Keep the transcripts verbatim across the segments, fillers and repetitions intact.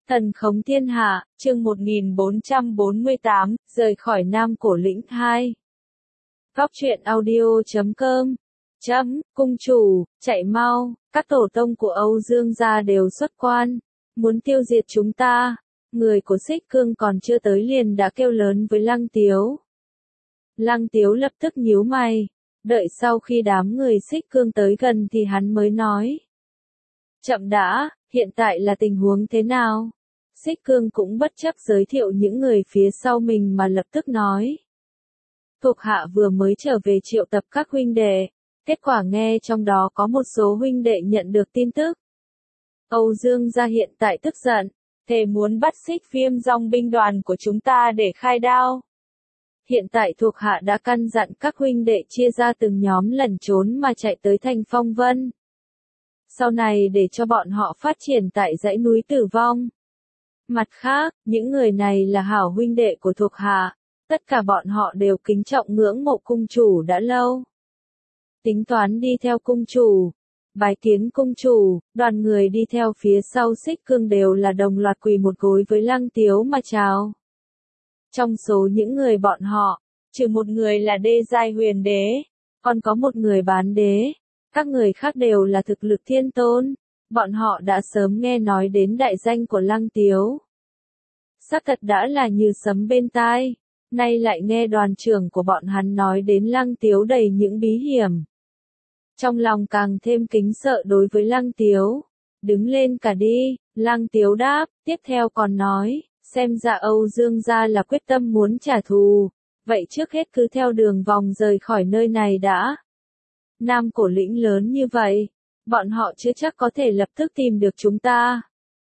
Thần khống thiên hạ, chương một nghìn bốn trăm bốn mươi tám, rời khỏi Nam Cổ Lĩnh hai. Góc truyện audio chấm com. Chấm, cung chủ, chạy mau, các tổ tông của Âu Dương gia đều xuất quan, muốn tiêu diệt chúng ta. Người của Xích Cương còn chưa tới liền đã kêu lớn với Lăng Tiếu. Lăng Tiếu lập tức nhíu mày, đợi sau khi đám người Xích Cương tới gần thì hắn mới nói. Chậm đã, hiện tại là tình huống thế nào? Xích Cương cũng bất chấp giới thiệu những người phía sau mình mà lập tức nói. Thuộc hạ vừa mới trở về triệu tập các huynh đệ, kết quả nghe trong đó có một số huynh đệ nhận được tin tức. Âu Dương gia hiện tại tức giận, thề muốn bắt Xích Viêm dòng binh đoàn của chúng ta để khai đao. Hiện tại thuộc hạ đã căn dặn các huynh đệ chia ra từng nhóm lẩn trốn mà chạy tới thành Phong Vân. Sau này để cho bọn họ phát triển tại dãy núi Tử Vong. Mặt khác, những người này là hảo huynh đệ của thuộc hạ, tất cả bọn họ đều kính trọng ngưỡng mộ cung chủ đã lâu. Tính toán đi theo cung chủ, bái kiến cung chủ, đoàn người đi theo phía sau Xích Cương đều là đồng loạt quỳ một gối với Lăng Tiếu mà chào. Trong số những người bọn họ, trừ một người là đê giai huyền đế, còn có một người bán đế, các người khác đều là thực lực thiên tôn. Bọn họ đã sớm nghe nói đến đại danh của Lăng Tiếu. Xác thật đã là như sấm bên tai, nay lại nghe đoàn trưởng của bọn hắn nói đến Lăng Tiếu đầy những bí hiểm. Trong lòng càng thêm kính sợ đối với Lăng Tiếu. Đứng lên cả đi, Lăng Tiếu đáp, tiếp theo còn nói, xem ra Âu Dương gia là quyết tâm muốn trả thù, vậy trước hết cứ theo đường vòng rời khỏi nơi này đã. Nam Cổ Lĩnh lớn như vậy, bọn họ chưa chắc có thể lập tức tìm được chúng ta.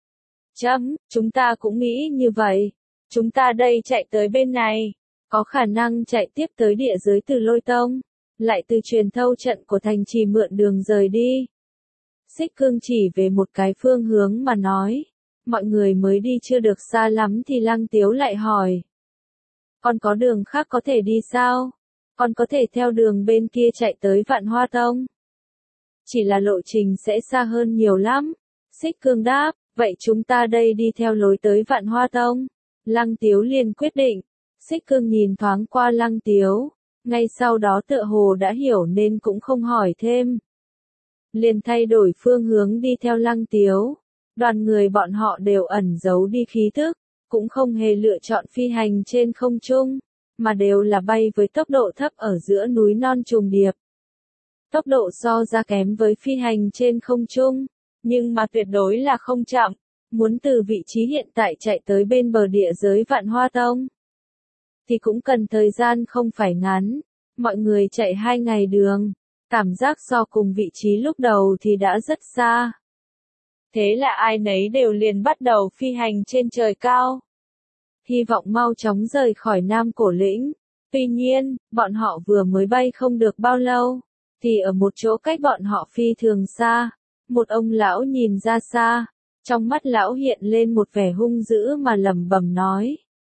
Chấm, chúng ta cũng nghĩ như vậy. Chúng ta đây chạy tới bên này, có khả năng chạy tiếp tới địa giới từ Lôi Tông, lại từ truyền thâu trận của thành trì mượn đường rời đi. Xích Cương chỉ về một cái phương hướng mà nói. Mọi người mới đi chưa được xa lắm thì Lăng Tiếu lại hỏi. Còn có đường khác có thể đi sao? Còn có thể theo đường bên kia chạy tới Vạn Hoa Tông. Chỉ là lộ trình sẽ xa hơn nhiều lắm. Xích Cương đáp, vậy chúng ta đây đi theo lối tới Vạn Hoa Tông. Lăng Tiếu liền quyết định. Xích Cương nhìn thoáng qua Lăng Tiếu, ngay sau đó tựa hồ đã hiểu nên cũng không hỏi thêm. Liền thay đổi phương hướng đi theo Lăng Tiếu. Đoàn người bọn họ đều ẩn giấu đi khí thức, cũng không hề lựa chọn phi hành trên không trung, mà đều là bay với tốc độ thấp ở giữa núi non trùng điệp. Tốc độ so ra kém với phi hành trên không trung, nhưng mà tuyệt đối là không chậm, muốn từ vị trí hiện tại chạy tới bên bờ địa giới Vạn Hoa Tông. Thì cũng cần thời gian không phải ngắn, mọi người chạy hai ngày đường, cảm giác so cùng vị trí lúc đầu thì đã rất xa. Thế là ai nấy đều liền bắt đầu phi hành trên trời cao. Hy vọng mau chóng rời khỏi Nam Cổ Lĩnh. Tuy nhiên, bọn họ vừa mới bay không được bao lâu, thì ở một chỗ cách bọn họ phi thường xa, một ông lão nhìn ra xa, trong mắt lão hiện lên một vẻ hung dữ mà lẩm bẩm nói.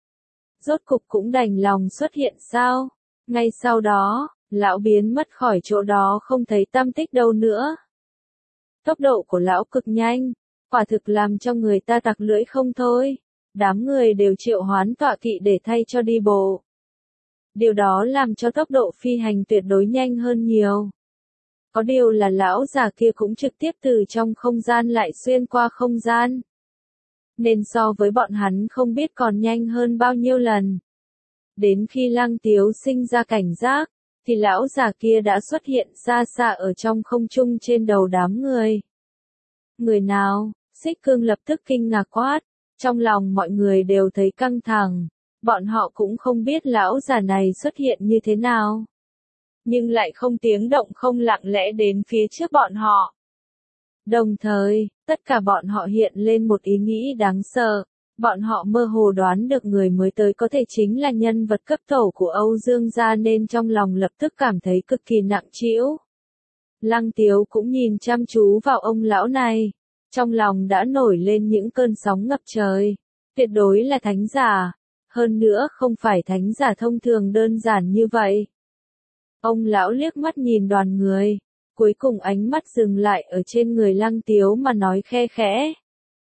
Rốt cục cũng đành lòng xuất hiện sao? Ngay sau đó, lão biến mất khỏi chỗ đó không thấy tăm tích đâu nữa. Tốc độ của lão cực nhanh, quả thực làm cho người ta tặc lưỡi không thôi. Đám người đều triệu hoán tọa kỵ để thay cho đi bộ. Điều đó làm cho tốc độ phi hành tuyệt đối nhanh hơn nhiều. Có điều là lão già kia cũng trực tiếp từ trong không gian lại xuyên qua không gian. Nên so với bọn hắn không biết còn nhanh hơn bao nhiêu lần. Đến khi Lăng Tiếu sinh ra cảnh giác, thì lão già kia đã xuất hiện xa xa ở trong không trung trên đầu đám người. Người nào? Xích Cương lập tức kinh ngạc quát. Trong lòng mọi người đều thấy căng thẳng, bọn họ cũng không biết lão già này xuất hiện như thế nào. Nhưng lại không tiếng động không lặng lẽ đến phía trước bọn họ. Đồng thời, tất cả bọn họ hiện lên một ý nghĩ đáng sợ, bọn họ mơ hồ đoán được người mới tới có thể chính là nhân vật cấp tổ của Âu Dương gia nên trong lòng lập tức cảm thấy cực kỳ nặng trĩu. Lăng Tiếu cũng nhìn chăm chú vào ông lão này. Trong lòng đã nổi lên những cơn sóng ngập trời. Tuyệt đối là thánh giả. Hơn nữa không phải thánh giả thông thường đơn giản như vậy. Ông lão liếc mắt nhìn đoàn người. Cuối cùng ánh mắt dừng lại ở trên người Lăng Tiếu mà nói khe khẽ.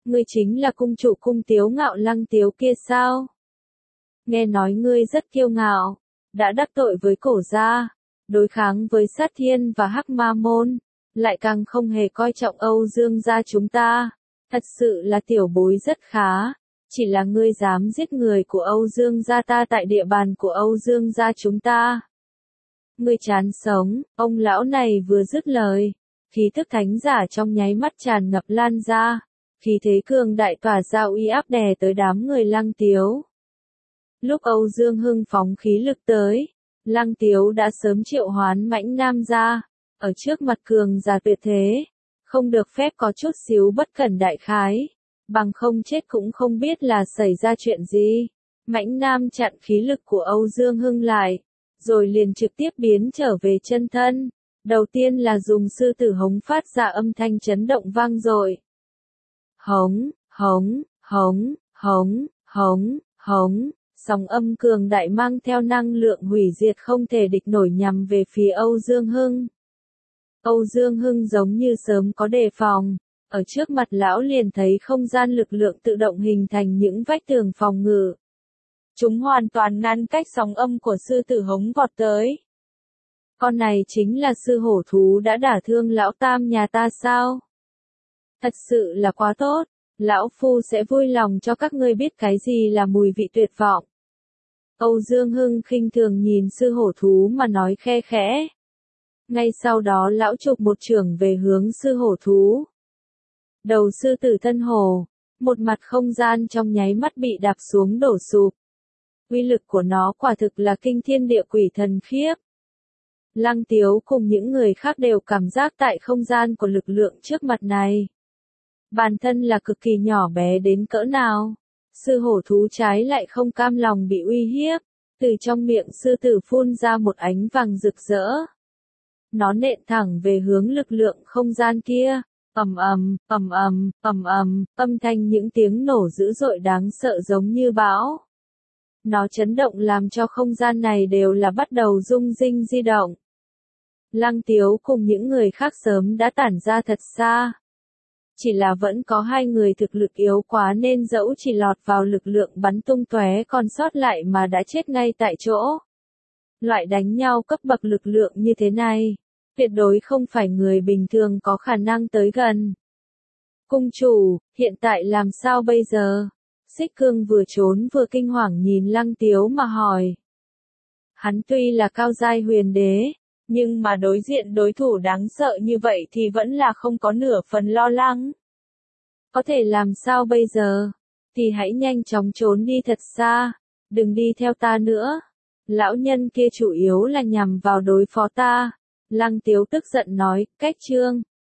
Ngươi chính là cung chủ cung Tiếu Ngạo Lăng Tiếu kia sao? Nghe nói ngươi rất kiêu ngạo, đã đắc tội với cổ gia, đối kháng với sát thiên và hắc ma môn, lại càng không hề coi trọng Âu Dương gia chúng ta. Thật sự là tiểu bối rất khá, chỉ là ngươi dám giết người của Âu Dương gia ta tại địa bàn của Âu Dương gia chúng ta. Ngươi chán sống, ông lão này vừa dứt lời, khí thức thánh giả trong nháy mắt tràn ngập lan ra, khí thế cường đại tỏa ra uy áp đè tới đám người Lăng Tiếu. Lúc Âu Dương Hưng phóng khí lực tới, Lăng Tiếu đã sớm triệu hoán Mãnh Nam ra, ở trước mặt cường giả tuyệt thế, không được phép có chút xíu bất cẩn đại khái, bằng không chết cũng không biết là xảy ra chuyện gì. Mãnh Nam chặn khí lực của Âu Dương Hưng lại, rồi liền trực tiếp biến trở về chân thân. Đầu tiên là dùng sư tử hống phát ra âm thanh chấn động vang dội. Hống, hống, hống, hống, hống, hống, sóng âm cường đại mang theo năng lượng hủy diệt không thể địch nổi nhằm về phía Âu Dương Hưng. Âu Dương Hưng giống như sớm có đề phòng, ở trước mặt lão liền thấy không gian lực lượng tự động hình thành những vách tường phòng ngự. Chúng hoàn toàn ngăn cách sóng âm của sư tử hống vọt tới. Con này chính là sư hổ thú đã đả thương lão tam nhà ta sao? Thật sự là quá tốt, lão phu sẽ vui lòng cho các ngươi biết cái gì là mùi vị tuyệt vọng. Âu Dương Hưng khinh thường nhìn sư hổ thú mà nói khe khẽ. Ngay sau đó lão chụp một chưởng về hướng sư hổ thú. Đầu sư tử thân hổ, một mặt không gian trong nháy mắt bị đạp xuống đổ sụp. Uy lực của nó quả thực là kinh thiên địa quỷ thần khiếp. Lăng Tiếu cùng những người khác đều cảm giác tại không gian của lực lượng trước mặt này. Bản thân là cực kỳ nhỏ bé đến cỡ nào. Sư hổ thú trái lại không cam lòng bị uy hiếp. Từ trong miệng sư tử phun ra một ánh vàng rực rỡ. Nó nện thẳng về hướng lực lượng không gian kia. Ầm ầm, ầm ầm, ầm ầm, âm thanh những tiếng nổ dữ dội đáng sợ giống như bão. Nó chấn động làm cho không gian này đều là bắt đầu rung rinh di động. Lăng Tiếu cùng những người khác sớm đã tản ra thật xa. Chỉ là vẫn có hai người thực lực yếu quá nên dẫu chỉ lọt vào lực lượng bắn tung tóe còn sót lại mà đã chết ngay tại chỗ. Loại đánh nhau cấp bậc lực lượng như thế này, tuyệt đối không phải người bình thường có khả năng tới gần. Cung chủ, hiện tại làm sao bây giờ? Xích Cương vừa trốn vừa kinh hoàng nhìn Lăng Tiếu mà hỏi. Hắn tuy là cao giai huyền đế, nhưng mà đối diện đối thủ đáng sợ như vậy thì vẫn là không có nửa phần lo lắng. Có thể làm sao bây giờ? Thì hãy nhanh chóng trốn đi thật xa, đừng đi theo ta nữa. Lão nhân kia chủ yếu là nhằm vào đối phó ta. Lăng Tiếu tức giận nói, cách chương.